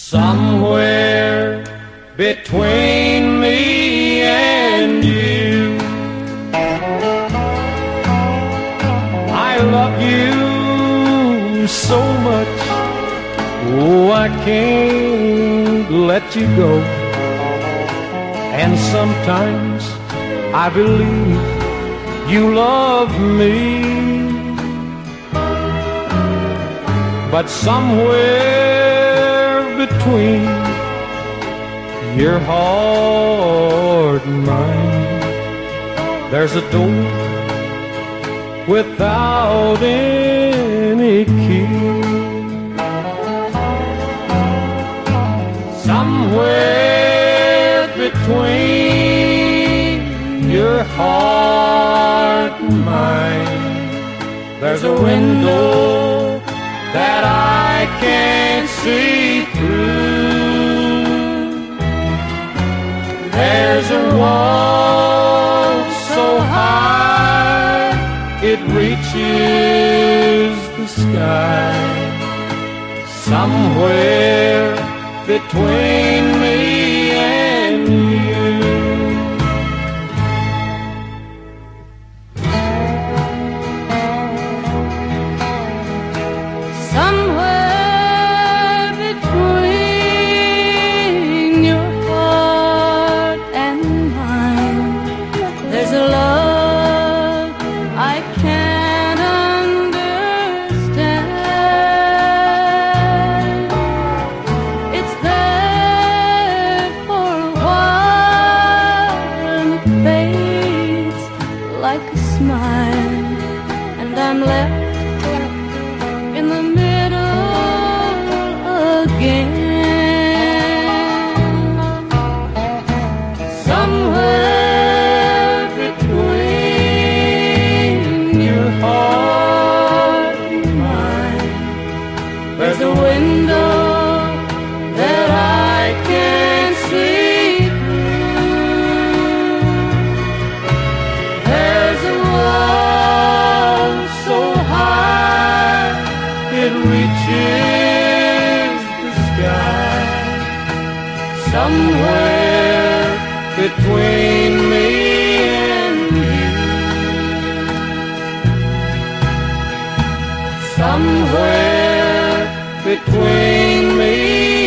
Somewhere between me and you, I love you so much, oh, I can't let you go. And sometimes I believe you love me, but somewhere between your heart and mine, there's a door without any key. Somewhere between your heart and mine, there's a window that I can't see through. There's a wall so high it reaches the sky. Somewhere between me and you. Somewhere between your heart and mine, there's a love I can't understand. It's there for a while and it fades like a smile, and I'm left in the middle again. Somewhere between your heart and mine, there's a window that I can't see through. There's a wall so high it reaches the sky. Somewhere between me and you. Somewhere between me